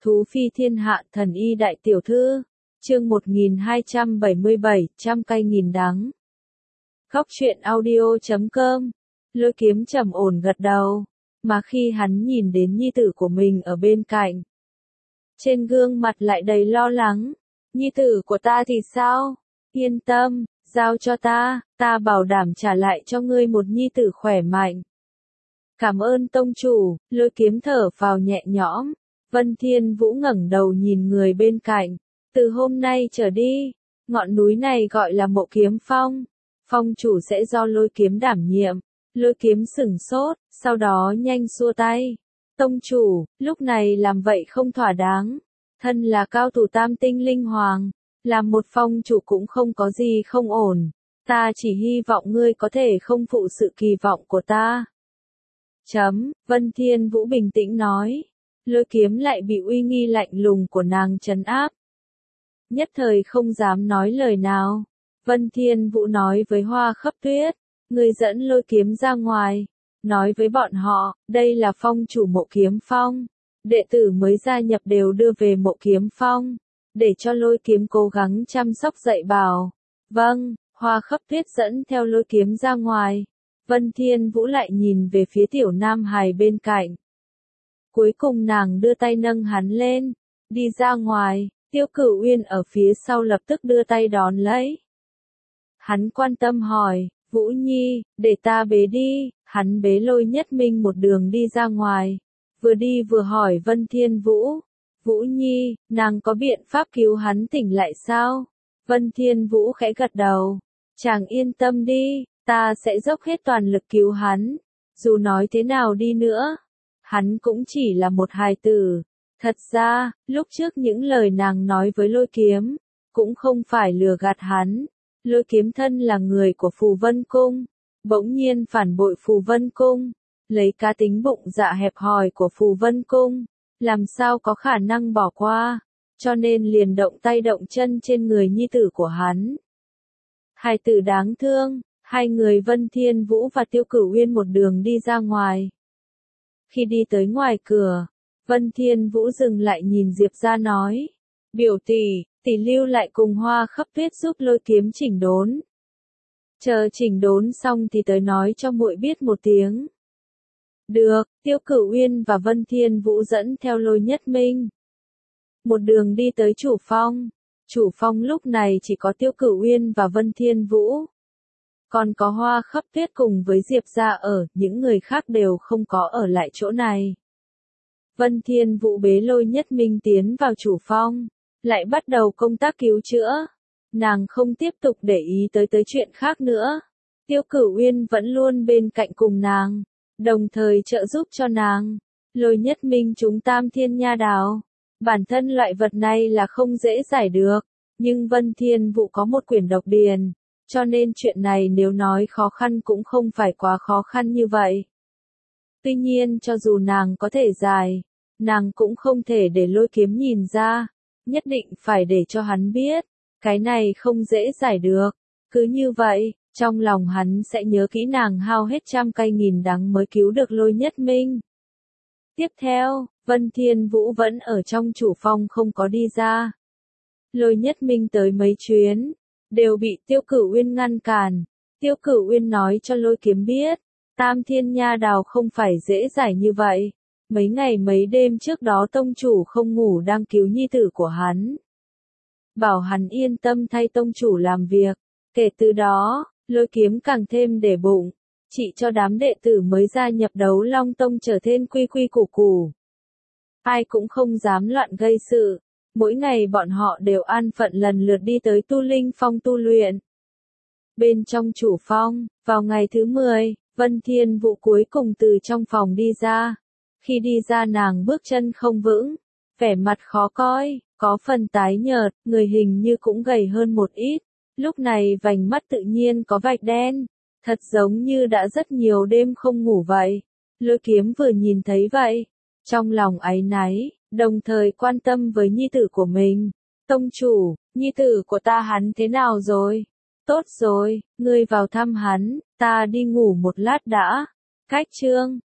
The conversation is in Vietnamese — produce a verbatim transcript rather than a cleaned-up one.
Thú phi thiên hạ thần y đại tiểu thư, chương một nghìn hai trăm bảy mươi bảy, trăm cay nghìn đắng. Góc truyện audio chấm com, Lôi Kiếm trầm ổn gật đầu, mà khi hắn nhìn đến nhi tử của mình ở bên cạnh, trên gương mặt lại đầy lo lắng. Nhi tử của ta thì sao? Yên tâm, giao cho ta, ta bảo đảm trả lại cho ngươi một nhi tử khỏe mạnh. Cảm ơn tông chủ, Lôi Kiếm thở phào nhẹ nhõm. Vân Thiên Vũ ngẩng đầu nhìn người bên cạnh. Từ hôm nay trở đi, ngọn núi này gọi là Mộ Kiếm Phong. Phong chủ sẽ do Lôi Kiếm đảm nhiệm. Lôi Kiếm sửng sốt, sau đó nhanh xua tay. Tông chủ, lúc này làm vậy không thỏa đáng. Thân là cao thủ tam tinh linh hoàng, làm một phong chủ cũng không có gì không ổn. Ta chỉ hy vọng ngươi có thể không phụ sự kỳ vọng của ta. Chấm, Vân Thiên Vũ bình tĩnh nói. Lôi Kiếm lại bị uy nghi lạnh lùng của nàng trấn áp. Nhất thời không dám nói lời nào. Vân Thiên Vũ nói với Hoa Khắp Tuyết, người dẫn Lôi Kiếm ra ngoài. Nói với bọn họ, đây là phong chủ Mộ Kiếm Phong. Đệ tử mới gia nhập đều đưa về Mộ Kiếm Phong. Để cho Lôi Kiếm cố gắng chăm sóc dạy bảo. Vâng, Hoa Khắp Tuyết dẫn theo Lôi Kiếm ra ngoài. Vân Thiên Vũ lại nhìn về phía tiểu nam hài bên cạnh. Cuối cùng nàng đưa tay nâng hắn lên, đi ra ngoài, Tiêu Cửu Uyên ở phía sau lập tức đưa tay đón lấy. Hắn quan tâm hỏi, Vũ Nhi, để ta bế đi, hắn bế Lôi Nhất Minh một đường đi ra ngoài, vừa đi vừa hỏi Vân Thiên Vũ, Vũ Nhi, nàng có biện pháp cứu hắn tỉnh lại sao? Vân Thiên Vũ khẽ gật đầu, chàng yên tâm đi, ta sẽ dốc hết toàn lực cứu hắn, dù nói thế nào đi nữa. Hắn cũng chỉ là một hài tử. Thật ra, lúc trước những lời nàng nói với Lôi Kiếm, cũng không phải lừa gạt hắn. Lôi Kiếm thân là người của Phù Vân Cung, bỗng nhiên phản bội Phù Vân Cung, lấy cá tính bụng dạ hẹp hòi của Phù Vân Cung, làm sao có khả năng bỏ qua, cho nên liền động tay động chân trên người nhi tử của hắn. Hài tử đáng thương, hai người Vân Thiên Vũ và Tiêu Cửu Uyên một đường đi ra ngoài. Khi đi tới ngoài cửa, Vân Thiên Vũ dừng lại nhìn Diệp Gia nói, biểu tỷ, tỷ lưu lại cùng Hoa Khắp Tuyết giúp Lôi Kiếm chỉnh đốn. Chờ chỉnh đốn xong thì tới nói cho muội biết một tiếng. Được, Tiêu Cửu Uyên và Vân Thiên Vũ dẫn theo Lôi Nhất Minh. Một đường đi tới chủ phong. Chủ phong lúc này chỉ có Tiêu Cửu Uyên và Vân Thiên Vũ. Còn có Hoa Khắp Tuyết cùng với Diệp Gia ở, những người khác đều không có ở lại chỗ này. Vân Thiên Vũ bế Lôi Nhất Minh tiến vào chủ phong, lại bắt đầu công tác cứu chữa. Nàng không tiếp tục để ý tới tới chuyện khác nữa. Tiêu Cửu Uyên vẫn luôn bên cạnh cùng nàng, đồng thời trợ giúp cho nàng. Lôi Nhất Minh trúng Tam Thiên Nha Đào. Bản thân loại vật này là không dễ giải được, nhưng Vân Thiên Vũ có một quyển độc điền. Cho nên chuyện này nếu nói khó khăn cũng không phải quá khó khăn như vậy. Tuy nhiên cho dù nàng có thể giải, nàng cũng không thể để Lôi Kiếm nhìn ra, nhất định phải để cho hắn biết, cái này không dễ giải được. Cứ như vậy, trong lòng hắn sẽ nhớ kỹ nàng hao hết trăm cay nghìn đắng mới cứu được Lôi Nhất Minh. Tiếp theo, Vân Thiên Vũ vẫn ở trong chủ phong không có đi ra. Lôi Nhất Minh tới mấy chuyến, đều bị Tiêu Cửu Uyên ngăn cản. Tiêu Cửu Uyên nói cho Lôi Kiếm biết, Tam Thiên Nha Đào không phải dễ giải như vậy. Mấy ngày mấy đêm trước đó tông chủ không ngủ đang cứu nhi tử của hắn. Bảo hắn yên tâm thay tông chủ làm việc. Kể từ đó, Lôi Kiếm càng thêm để bụng, chỉ cho đám đệ tử mới gia nhập Đấu Long Tông trở thêm quy quy củ củ. Ai cũng không dám loạn gây sự. Mỗi ngày bọn họ đều an phận lần lượt đi tới Tu Linh Phong tu luyện. Bên trong chủ phong, vào ngày thứ mười, Vân Thiên Vũ cuối cùng từ trong phòng đi ra. Khi đi ra nàng bước chân không vững, vẻ mặt khó coi, có phần tái nhợt, người hình như cũng gầy hơn một ít. Lúc này vành mắt tự nhiên có vạch đen, thật giống như đã rất nhiều đêm không ngủ vậy. Lôi Kiếm vừa nhìn thấy vậy, trong lòng áy náy, đồng thời quan tâm với nhi tử của mình. Tông chủ, nhi tử của ta hắn thế nào rồi? Tốt rồi, ngươi vào thăm hắn, ta đi ngủ một lát đã. Cách chương